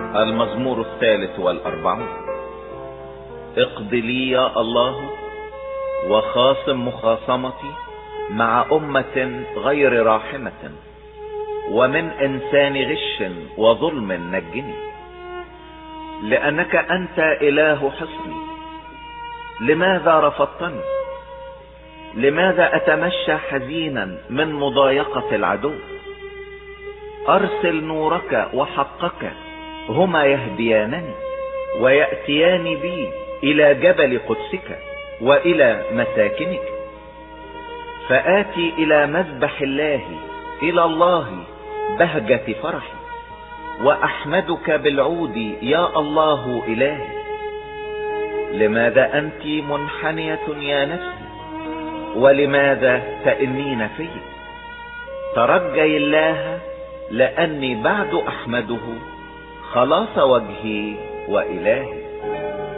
المزمور 43. اقض لي يا الله وخاصم مخاصمتي مع أمة غير راحمة، ومن إنسان غش وظلم نجني. لأنك أنت إله حصني، لماذا رفضتني؟ لماذا أتمشى حزينا من مضايقة العدو؟ أرسل نورك وحقك، هما يهديانني ويأتيان بي إلى جبل قدسك وإلى مساكنك. فآتي إلى مذبح الله، إلى الله بهجة فرحي، وأحمدك بالعود يا الله إلهي. لماذا أنت منحنية يا نفسي، ولماذا تئنين في؟ ترجي الله، لأني بعد أحمده خلاص وجهي وإلهي.